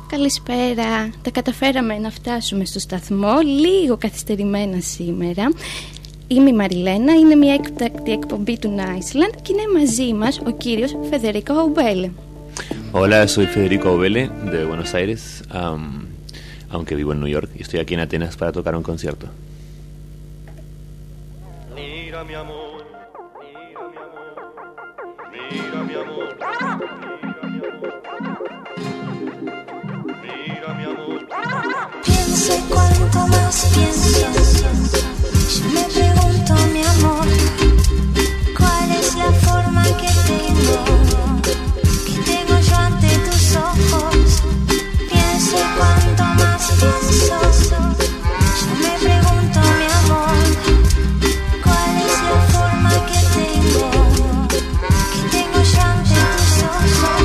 Καλησπέρα. Τα καταφέραμε να φτάσουμε στο σταθμό λίγο καθυστερημένα σήμερα. Είμαι η Μαριλένα, είναι μια έκτακτη εκπομπή του Niceland και είναι μαζί μας ο κύριος Federico Aubele. Hola, soy Federico Aubele de Buenos Aires, aunque vivo en New York y estoy aquí en Atenas para tocar un concierto. Mira mi amor, mira mi amor, mira mi amor, mira mi amor. Pienso y cuanto más pienso, yo me pregunto, mi amor, ¿cuál es la forma que tengo yo ante tus ojos? Pienso y cuanto más pienso, yo me pregunto, mi amor, ¿cuál es la forma que tengo yo ante tus ojos?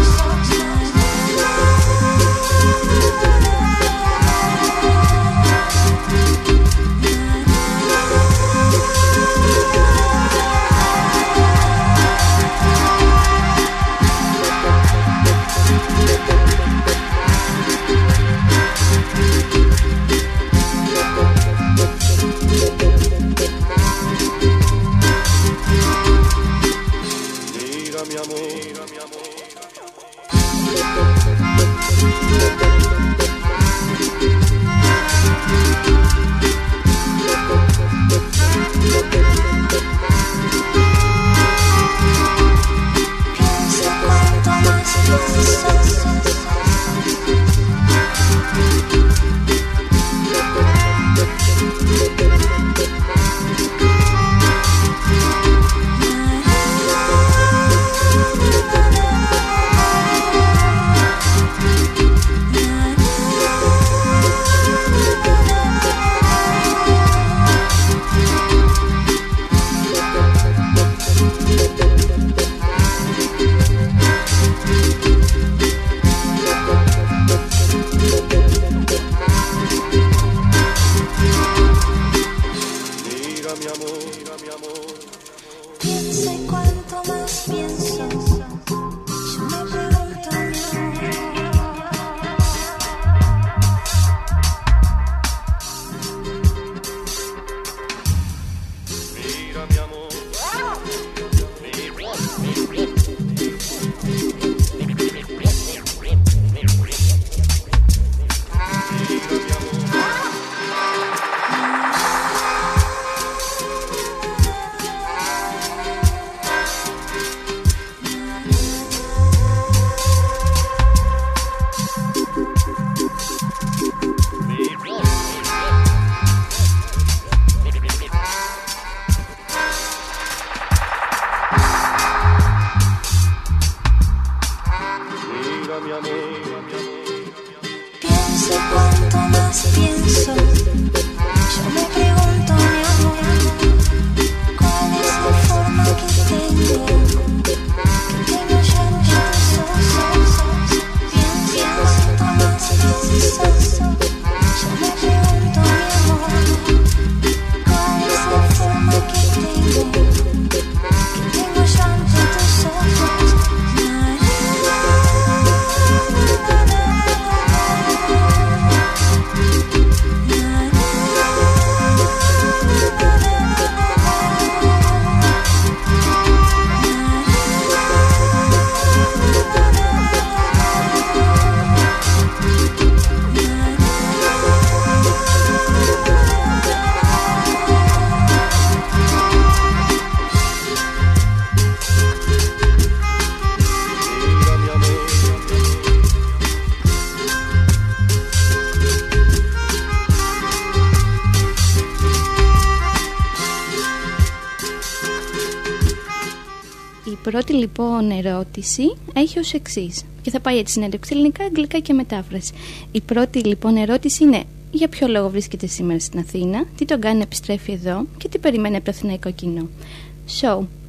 Η πρώτη λοιπόν ερώτηση έχει ως εξής και θα πάει έτσι συνέντευξη ελληνικά, αγγλικά και μετάφραση. Η πρώτη λοιπόν ερώτηση είναι: για ποιο λόγο βρίσκεται σήμερα στην Αθήνα, τι τον κάνει να επιστρέφει εδώ και τι περιμένει από το αθηναϊκό κοινό. So,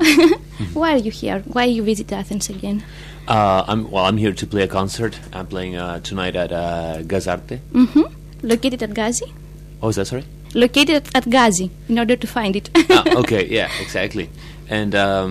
why are you here? Why you visit Athens again? I'm here to play a concert. I'm playing tonight at Gazarte. Located at Gazi? Oh, is that sorry? Located at Gazi, in order to find it. Okay, yeah, exactly. And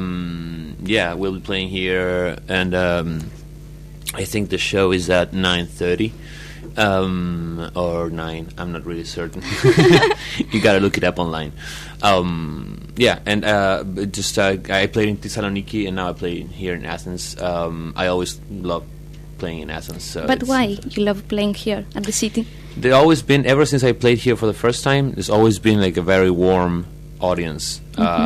yeah, we'll be playing here, and I think the show is at 9:30. or 9. I'm not really certain. You gotta look it up online. Yeah, and I played in Thessaloniki, and now I play here in Athens. I always love playing in Athens. So But why you love playing here at the city? There's always been, ever since I played here for the first time, there's always been like a very warm audience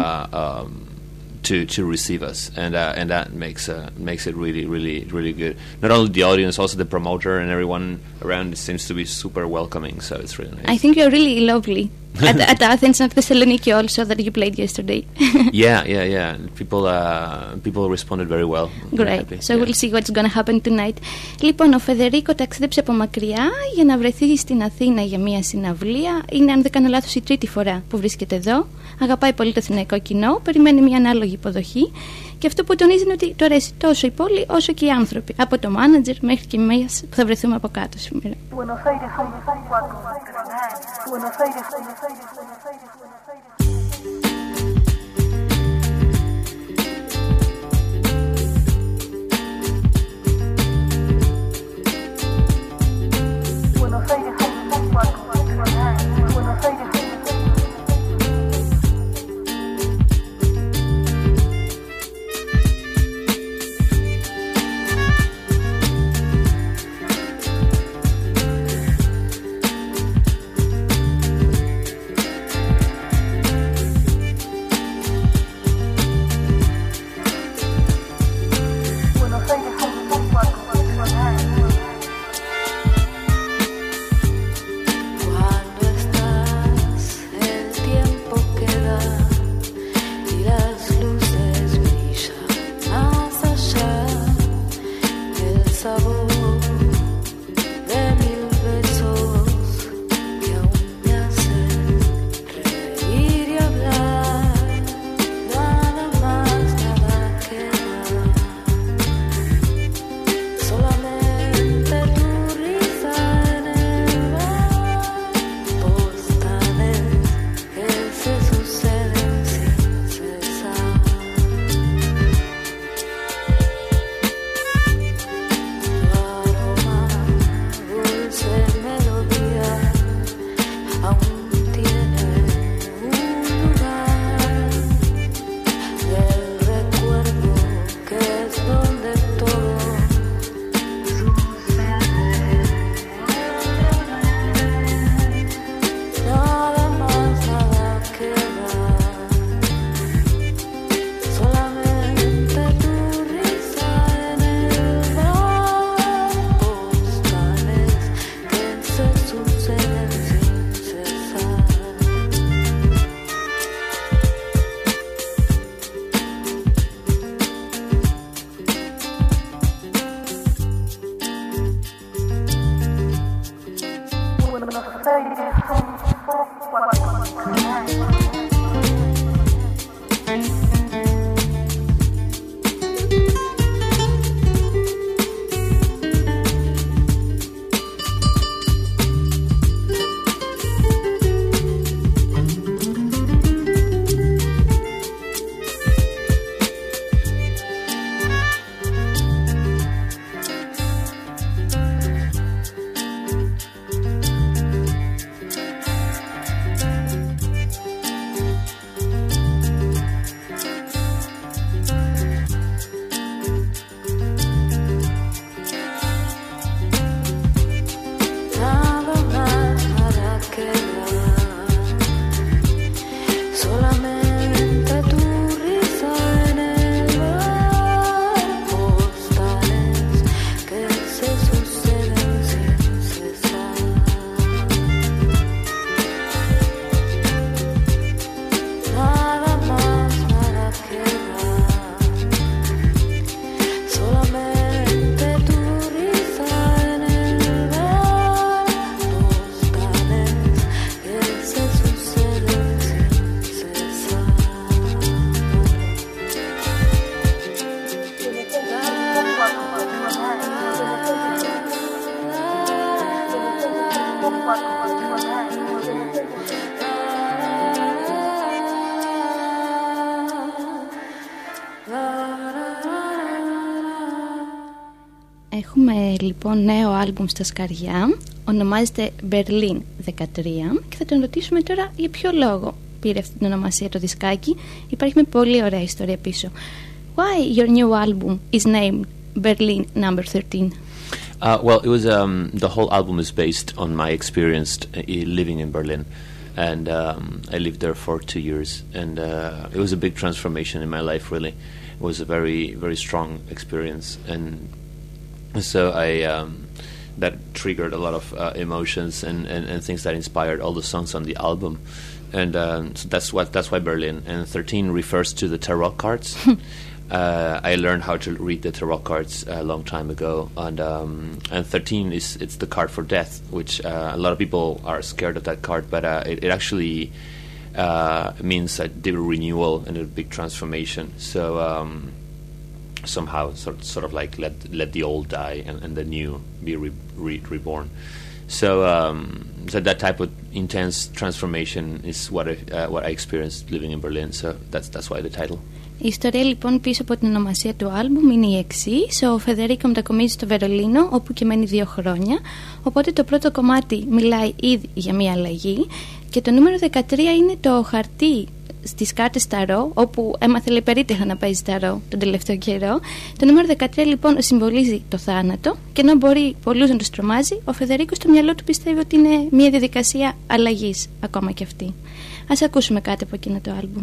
to receive us, and that makes it really, really, really good. Not only the audience, also the promoter and everyone around. It seems to be super welcoming, so it's really nice. I think you're really lovely at Athens and Thessaloniki also, that you played yesterday. Yeah. People responded very well. Great. So we'll see what's gonna happen tonight. Λοιπόν, ο Φεδερίκο ταξίδεψε από μακριά για να βρεθεί στην Αθήνα για μια συναυλία. Είναι, αν δεν κάνω λάθος, η τρίτη φορά που βρίσκεται εδώ. Αγαπάει πολύ το αθηναϊκό κοινό, περιμένει μια ανάλογη υποδοχή. Και αυτό που τονίζει είναι ότι του αρέσει τόσο η πόλη όσο και οι άνθρωποι. Από το μάνατζερ μέχρι και εμείς που θα βρεθούμε από κάτω σήμερα. λοιπόν νέο άλμπουμ στα σκαριά, ονομάζεται Berlin 13 και θα τον ρωτήσουμε τώρα για ποιο λόγο πήρε αυτή την ονομασία το δισκάκι. Υπάρχει μια πολύ ωραία ιστορία πίσω. Why your new album is named Berlin number 13? Well, it was the whole album is based on my experience living in Berlin, and I lived there for 2 years, and it was a big transformation in my life. Really, it was a very, very strong experience, and so that triggered a lot of emotions and things that inspired all the songs on the album, and so that's why Berlin. And 13 refers to the tarot cards. I learned how to read the tarot cards a long time ago, and 13 it's the card for death, which a lot of people are scared of that card, but it actually means a deep renewal and a big transformation. So somehow sort of like let the old die and the new be reborn. So that type of intense transformation is what I experienced living in Berlin. So that's why the title. Η ιστορία λοιπόν πίσω από την ονομασία του άλμπουμ είναι η εξής. Ο Φεδερίκο μετακομίζει στο Βερολίνο, όπου και μένει 2 χρόνια. Οπότε το πρώτο κομμάτι μιλάει ήδη για μια αλλαγή. Και το νούμερο 13 είναι το χαρτί στις κάρτες ταρό, όπου έμαθε λέει περίτεχα να παίζει ταρό τον τελευταίο καιρό. Το νούμερο 13 λοιπόν συμβολίζει το θάνατο. Και ενώ μπορεί πολλούς να τους τρομάζει, ο Φεδερίκο στο μυαλό του πιστεύει ότι είναι μια διαδικασία αλλαγής ακόμα και αυτή. Ας ακούσουμε κάτι από εκείνο το άλμπουμ.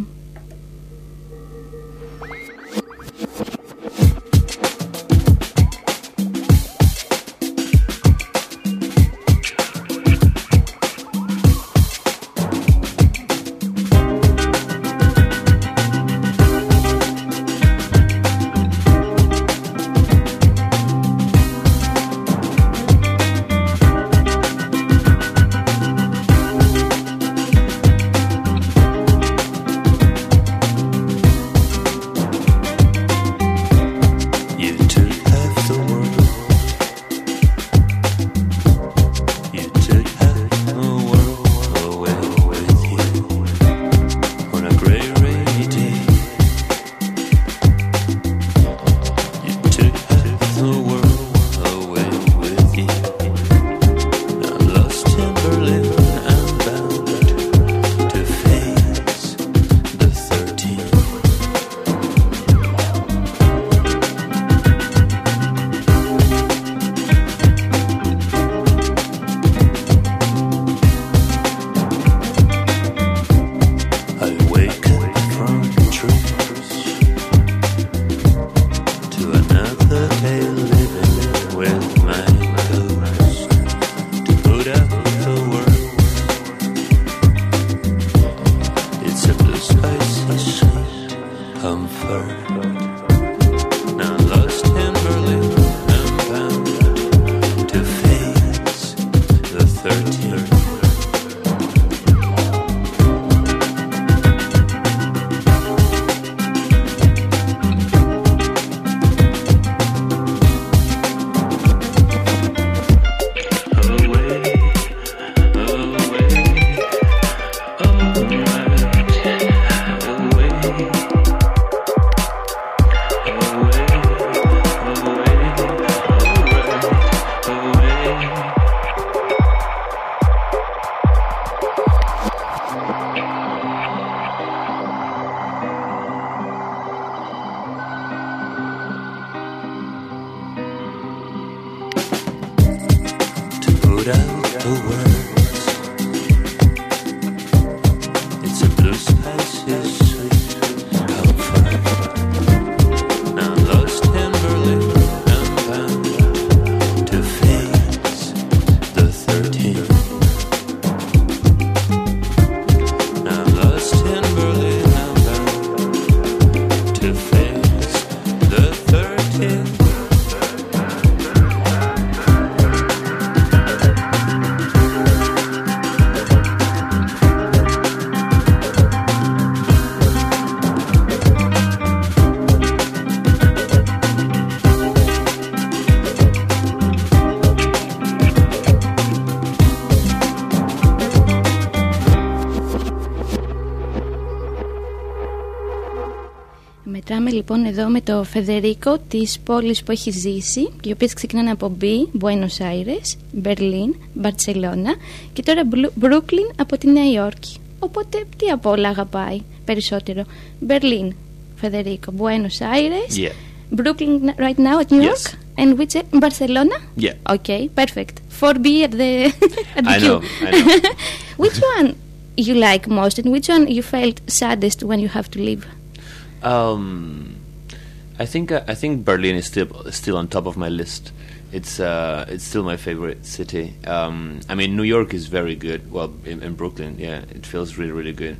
μετράμε λοιπόν εδώ με το Φεδερίκο τις πόλεις που έχει ζήσει, οι οποίες ξεκινάνε από B, Buenos Aires, Berlin, Barcelona και τώρα Brooklyn από τη Νέα Υόρκη. Οπότε τι από όλα αγαπάει περισσότερο? Berlin, Federico, Buenos Aires, Yeah. Brooklyn right now at New Yes. York, and which Barcelona? Yeah. Okay, perfect. 4B at the at the I queue. know. Which one you like most, and which one you felt saddest when you have to leave? I think Berlin is still on top of my list. It's still my favorite city. I mean, New York is very good. Well, in Brooklyn, yeah, it feels really, really good.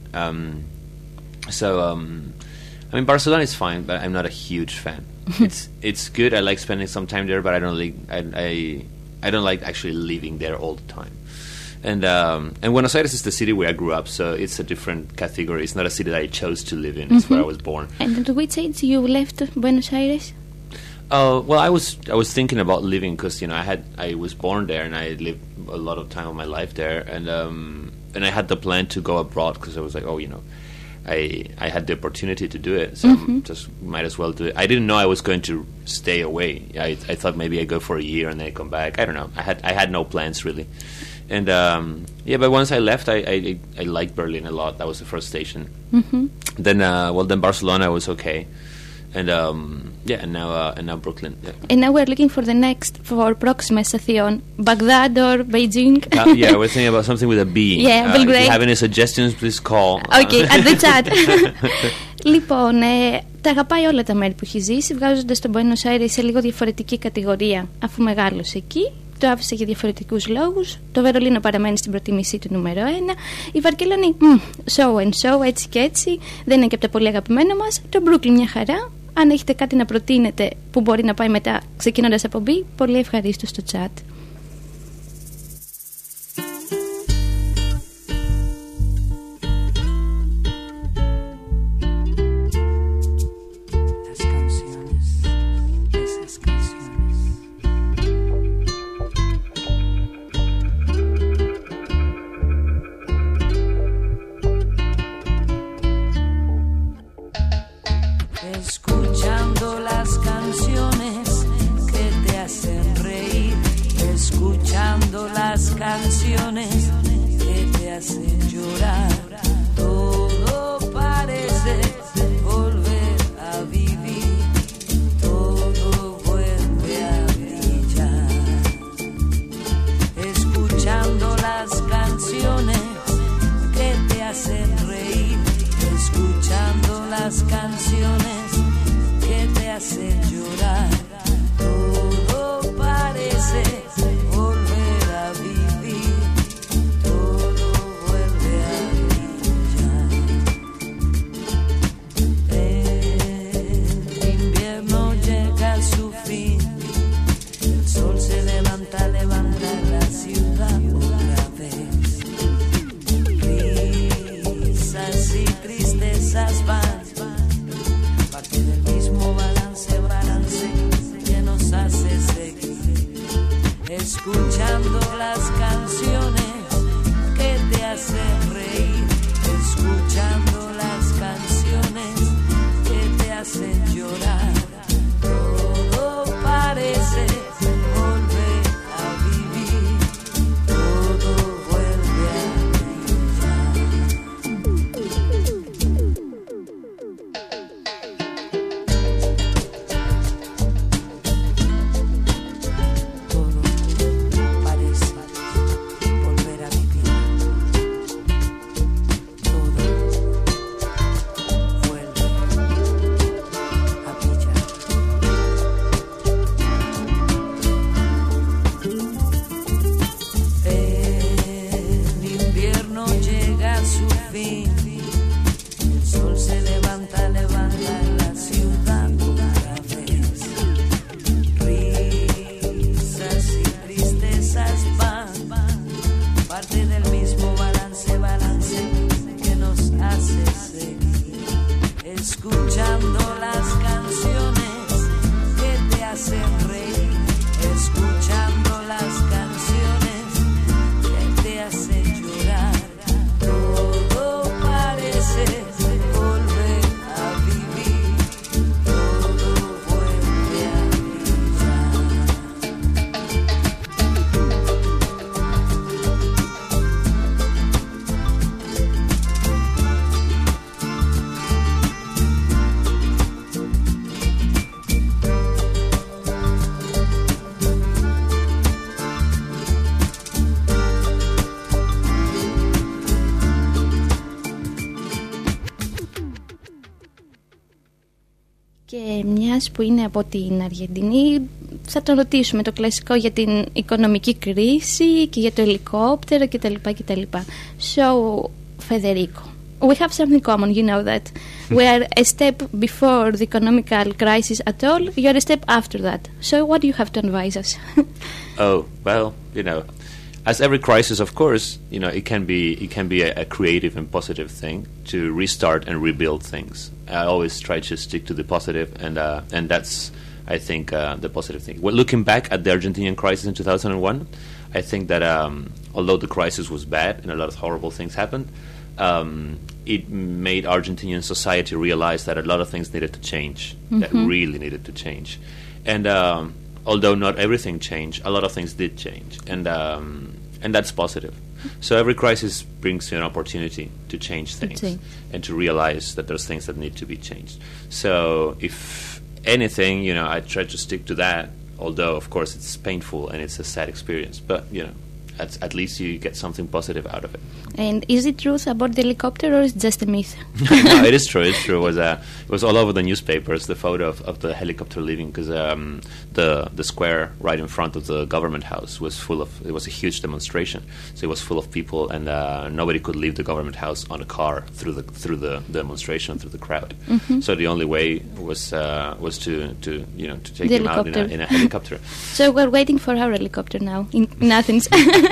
I mean, Barcelona is fine, but I'm not a huge fan. It's good. I like spending some time there, but I don't like actually living there all the time. And Buenos Aires is the city where I grew up, so it's a different category. It's not a city that I chose to live in. It's where I was born. And at which age you left Buenos Aires? Well, I was thinking about leaving because I was born there and I lived a lot of time of my life there, and I had the plan to go abroad because I was like, I had the opportunity to do it, so just might as well do it. I didn't know I was going to stay away. I thought maybe I'd go for a year and then come back. I don't know. I had no plans really. And but once I left, I liked Berlin a lot. That was the first station. Then Barcelona was okay, and now Brooklyn. Yeah. And now we're looking for the next for Proxima Station, Baghdad or Beijing. We're thinking about something with a B. Yeah, If Belgrade. you have any suggestions, please call. Okay, at the chat. Λοιπόν, τα αγαπάει όλα τα μέρη που έχει ζήσει, βγάζοντας τον Buenos Aires σε λίγο διαφορετική κατηγορία, αφού μεγάλωσε εκεί. Το άφησε για διαφορετικούς λόγους. Το Βερολίνο παραμένει στην προτίμησή του νούμερο 1. Η Βαρκελόνη, so and so, έτσι και έτσι. Δεν είναι και από τα πολύ αγαπημένα μας. Το Brooklyn μια χαρά. Αν έχετε κάτι να προτείνετε που μπορεί να πάει μετά ξεκινώντας από B, πολύ ευχαρίστως στο chat. Escuchando las canciones que te hacen reír, escuchando las canciones que te hacen llorar, todo parece volver a vivir, todo vuelve a brillar. Escuchando las canciones que te hacen reír, escuchando las canciones que te hacen llorar, todo parece volver a vivir, todo vuelve a brillar. El invierno llega a su fin, el sol se levanta la ciudad otra vez. Risas y tristezas van, parte del mismo balance que nos hace seguir, escuchando las canciones que te hacen reír, escuchando las canciones que te hacen llorar, todo parece volver a vivir, todo vuelve a brillar. Todo parece volver a vivir, todo vuelve a brillar. μιας που είναι από την Αργεντινή, θα τον ρωτήσουμε το κλασικό για την οικονομική κρίση και για το ελικόπτερο κτλ. So, Federico, we have something common, you know that. We are a step before the economical crisis at all, you are a step after that. So what do you have to advise us? Oh, well, as every crisis, of course, it can be a creative and positive thing to restart and rebuild things. I always try to stick to the positive, and that's, I think, the positive thing. Well, looking back at the Argentinian crisis in 2001, I think that although the crisis was bad and a lot of horrible things happened, it made Argentinian society realize that a lot of things needed to change, that really needed to change. And although not everything changed, a lot of things did change, and that's positive. So every crisis brings you an opportunity to change things and to realize that there's things that need to be changed. So if anything, I try to stick to that, although of course it's painful and it's a sad experience, but at least you get something positive out of it. And is it truth about the helicopter, or is it just a myth? No, it is true. It's true. It was all over the newspapers, the photo of the helicopter leaving, because the square right in front of the government house was full of. It was a huge demonstration, so it was full of people, and nobody could leave the government house on a car through the demonstration, through the crowd. So the only way was to take him out in a helicopter. So we're waiting for our helicopter now in Athens.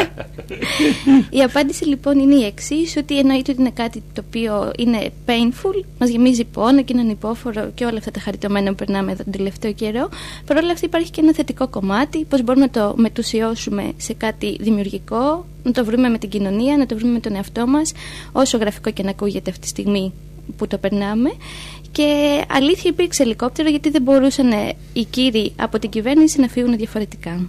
Η απάντηση λοιπόν είναι η εξής, ότι εννοείται ότι είναι κάτι το οποίο είναι painful, μας γεμίζει πόνο και είναι ανυπόφορο και όλα αυτά τα χαριτωμένα που περνάμε εδώ τον τελευταίο καιρό. Παρ' όλα αυτά υπάρχει και ένα θετικό κομμάτι, πώς μπορούμε να το μετουσιώσουμε σε κάτι δημιουργικό, να το βρούμε με την κοινωνία, να το βρούμε με τον εαυτό μας, όσο γραφικό και να ακούγεται αυτή τη στιγμή που το περνάμε. Και αλήθεια υπήρξε ελικόπτερο, γιατί δεν μπορούσαν οι κύριοι από την κυβέρνηση να φύγουν διαφορετικά.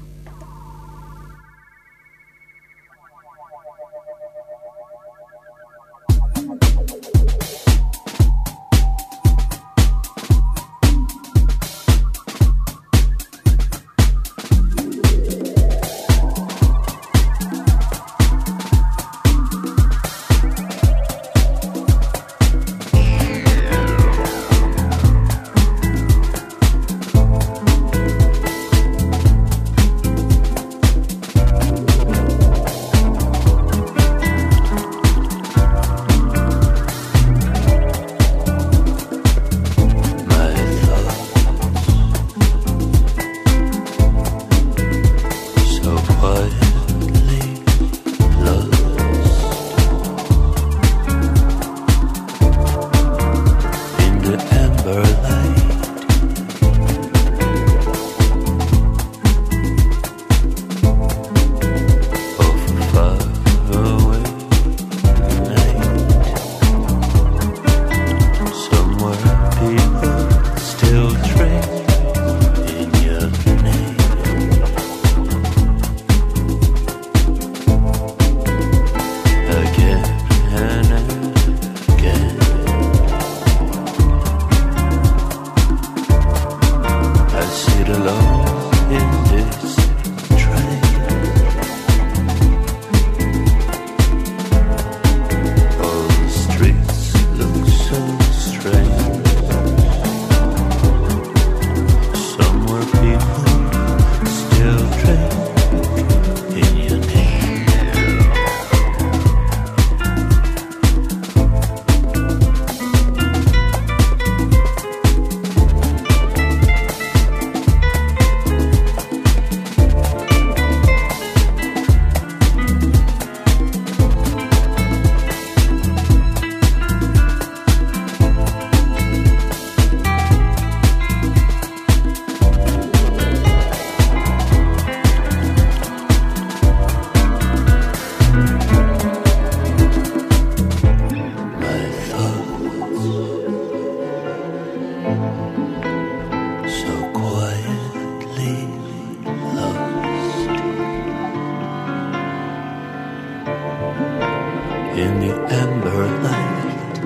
in the amber light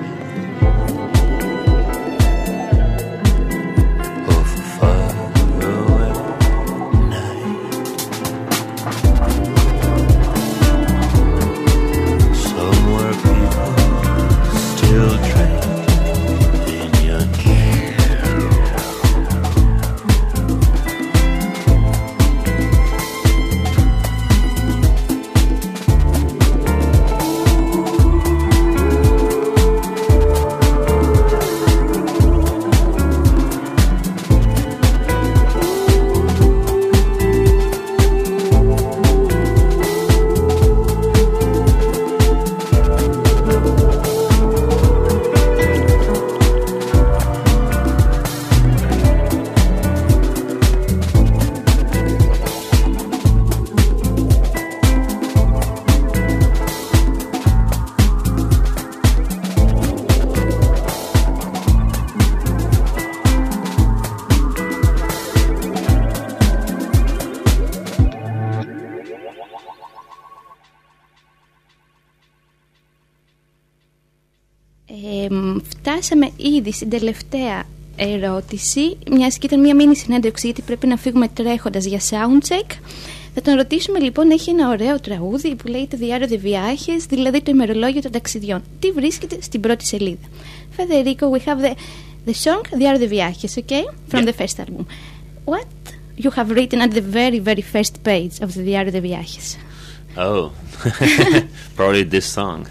of a faraway night. Somewhere people still drink in your name. Φτάσαμε ήδη στην τελευταία ερώτηση, μιας και ήταν μια μίνι συνέντευξη γιατί πρέπει να φύγουμε τρέχοντας για soundcheck. Θα τον ρωτήσουμε λοιπόν, έχει ένα ωραίο τραγούδι που λέγεται Diario de Viajes, δηλαδή το ημερολόγιο των ταξιδιών. Τι βρίσκεται στην πρώτη σελίδα? Federico, we have the song Diario de Viajes, okay? From the first album. What you have written at the very, very first page of the Diario de Viajes? Oh, probably this song.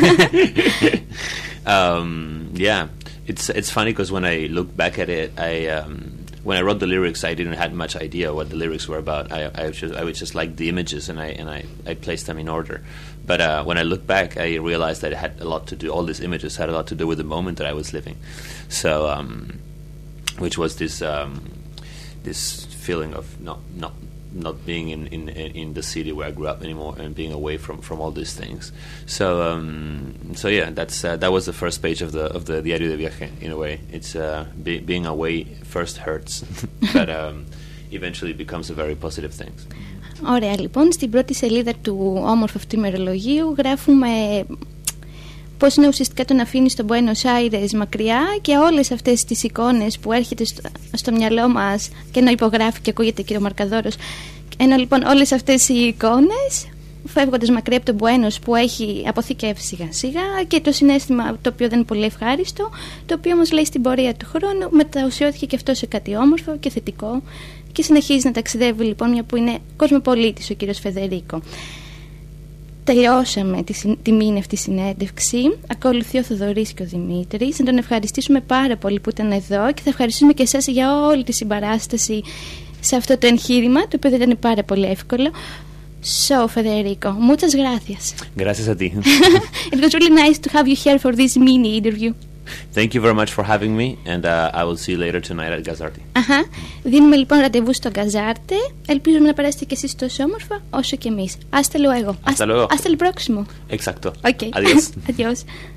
Yeah, it's funny because when I look back at it, when I wrote the lyrics, I didn't have much idea what the lyrics were about. I would just like the images, and I placed them in order. But when I look back, I realized that it had a lot to do. All these images had a lot to do with the moment that I was living. So, which was this feeling of not being in the city where I grew up anymore, and being away from all these things. So yeah, that was the first page of the Diario de Viaje. In a way, it's being away first hurts, but eventually becomes a very positive thing. Ωραία, λοιπόν, στην πρώτη σελίδα του όμορφου αυτού ημερολογίου γράφουμε πώς είναι ουσιαστικά το να αφήνει τον Buenos Aires μακριά και όλες αυτές τις εικόνες που έρχεται στο μυαλό μας, και ενώ υπογράφει και ακούγεται και ο Μαρκαδόρος, ενώ λοιπόν όλες αυτές οι εικόνες φεύγοντας μακριά από τον Buenos που έχει αποθηκεύσει σιγά σιγά, και το συναίσθημα το οποίο δεν είναι πολύ ευχάριστο, το οποίο όμως λέει στην πορεία του χρόνου μεταουσιώθηκε και αυτό σε κάτι όμορφο και θετικό και συνεχίζει να ταξιδεύει λοιπόν, μια που είναι κοσμοπολίτης ο κύριος Φεδερίκο. Τελειώσαμε τη μήνυ αυτή συνέντευξη. Ακολουθεί ο Θοδωρής και ο Δημήτρης. Να τον ευχαριστήσουμε πάρα πολύ που ήταν εδώ και θα ευχαριστήσουμε και εσάς για όλη τη συμπαράσταση σε αυτό το εγχείρημα, το οποίο δεν ήταν πάρα πολύ εύκολο. So, Federico, muchas gracias. Gracias a ti. It was really nice to have you here for this mini interview. Thank you very much for having me, and I will see you later tonight at Gazarte. Δίνουμε λοιπόν ραντεβού στο Γκαζάρτε. Ελπίζουμε να περάσετε και εσείς τόσο όμορφα όσο και εμείς. Hasta luego. Hasta luego. Hasta el próximo. Exacto. Okay. Adiós. Adiós.